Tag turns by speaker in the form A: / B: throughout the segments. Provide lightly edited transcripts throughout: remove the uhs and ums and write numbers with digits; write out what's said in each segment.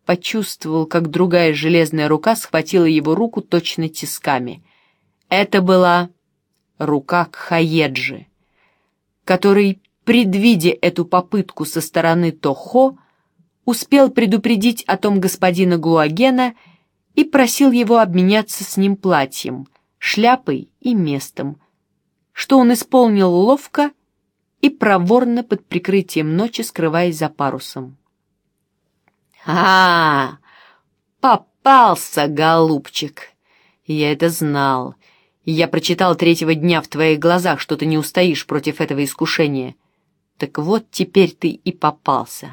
A: почувствовал, как другая железная рука схватила его руку точно тисками. Это была рука Кхаеджи, который, предвидя эту попытку со стороны Тохо, успел предупредить о том господина Глуагена и просил его обменяться с ним платьем, шляпой и местом, что он исполнил ловко и проворно под прикрытием ночи, скрываясь за парусом. «А, попался, голубчик! Я это знал. Я прочитал третьего дня в твоих глазах, что ты не устоишь против этого искушения. Так вот теперь ты и попался».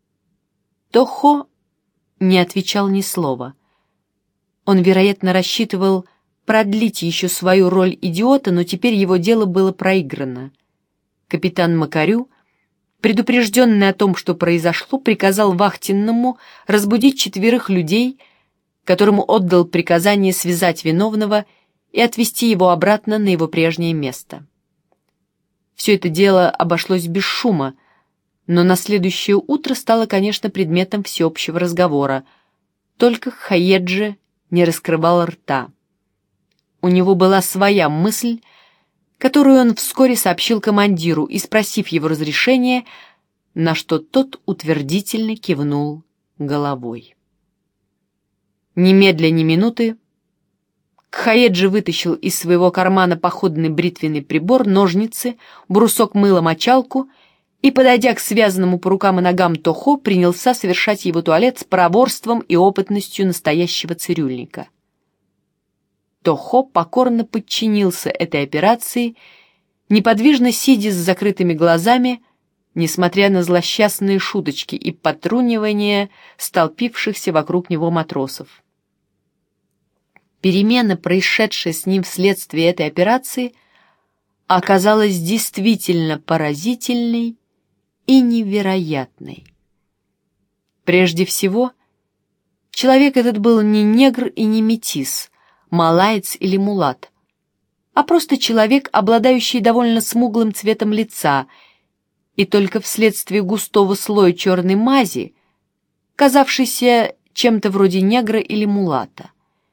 A: Тохо не отвечал ни слова. Он, вероятно, рассчитывал продлить еще свою роль идиота, но теперь его дело было проиграно. Капитан Макарю, предупрежденный о том, что произошло, приказал вахтенному разбудить 4 людей, которому отдал приказание связать виновного и отвезти его обратно на его прежнее место. Все это дело обошлось без шума, но на следующее утро стало, конечно, предметом всеобщего разговора. Только Кхаеджи не раскрывал рта. У него была своя мысль, которую он вскоре сообщил командиру и, спросив его разрешения, на что тот утвердительно кивнул головой. Немедля ни минуты Кхаеджи вытащил из своего кармана походный бритвенный прибор, ножницы, брусок мыла, мочалку и, подойдя к связанному по рукам и ногам Тохо, принялся совершать его туалет с проворством и опытностью настоящего цирюльника. Тохо покорно подчинился этой операции, неподвижно сидя с закрытыми глазами, несмотря на злосчастные шуточки и потрунивания столпившихся вокруг него матросов. Перемена, происшедшая с ним вследствие этой операции, оказалась действительно поразительной и невероятной. Прежде всего, человек этот был не негр и не метис, малаец или мулат, а просто человек, обладающий довольно смуглым цветом лица, и только вследствие густого слоя черной мази, казавшийся чем-то вроде негра или мулата.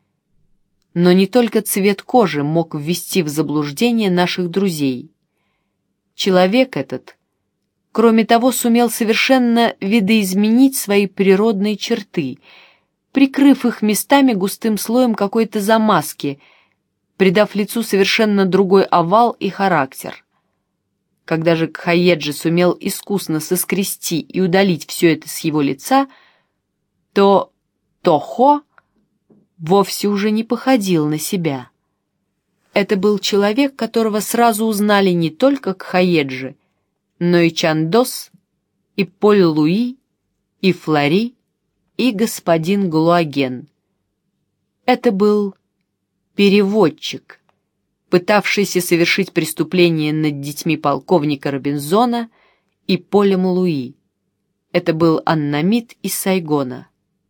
A: Но не только цвет кожи мог ввести в заблуждение наших друзей. Человек этот, кроме того, сумел совершенно видоизменить свои природные черты, прикрыв их местами густым слоем какой-то замазки, придав лицу совершенно другой овал и характер. Когда же Кхаеджи сумел искусно соскрести и удалить все это с его лица, то Тохо вовсе уже не походил на себя. Это был человек, которого сразу узнали не только Кхаеджи, но и Чандос, и Поль Луи, и Флори, и господин Глуаген. Это был переводчик, пытавшийся совершить преступление над детьми полковника Робинзона и Полем Луи. Это был аннамит из Сайгона.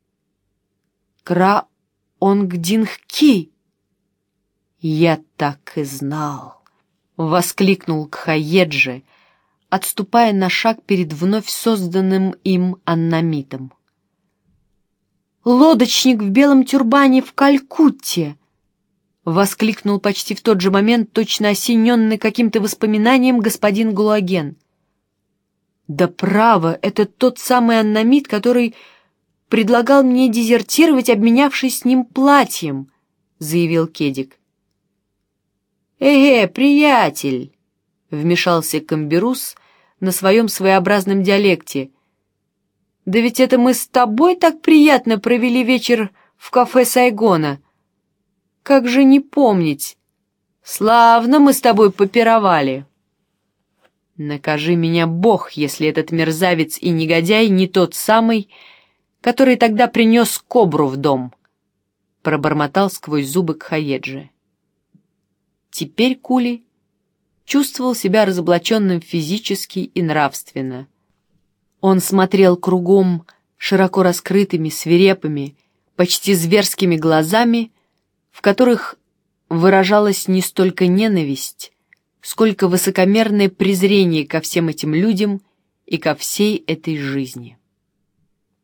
A: «Кра-Онгдинг-Ки!» «Я так и знал!» — воскликнул Кхаеджи, отступая на шаг перед вновь созданным им аннамитом. «Лодочник в белом тюрбане в Калькутте!» — воскликнул почти в тот же момент, точно осененный каким-то воспоминанием, господин Глуаген. «Да право, это тот самый аннамит, который предлагал мне дезертировать, обменявшись с ним платьем», — заявил Кедик. Приятель!» — вмешался Камберус на своем своеобразном диалекте. «Да ведь это мы с тобой так приятно провели вечер в кафе Сайгона. Как же не помнить? Славно мы с тобой попировали!» «Накажи меня Бог, если этот мерзавец и негодяй не тот самый, который тогда принес кобру в дом», — пробормотал сквозь зубы Кхаеджи. Теперь Кули чувствовал себя разоблаченным физически и нравственно. Он смотрел кругом широко раскрытыми, свирепыми, почти зверскими глазами, в которых выражалась не столько ненависть, сколько высокомерное презрение ко всем этим людям и ко всей этой жизни.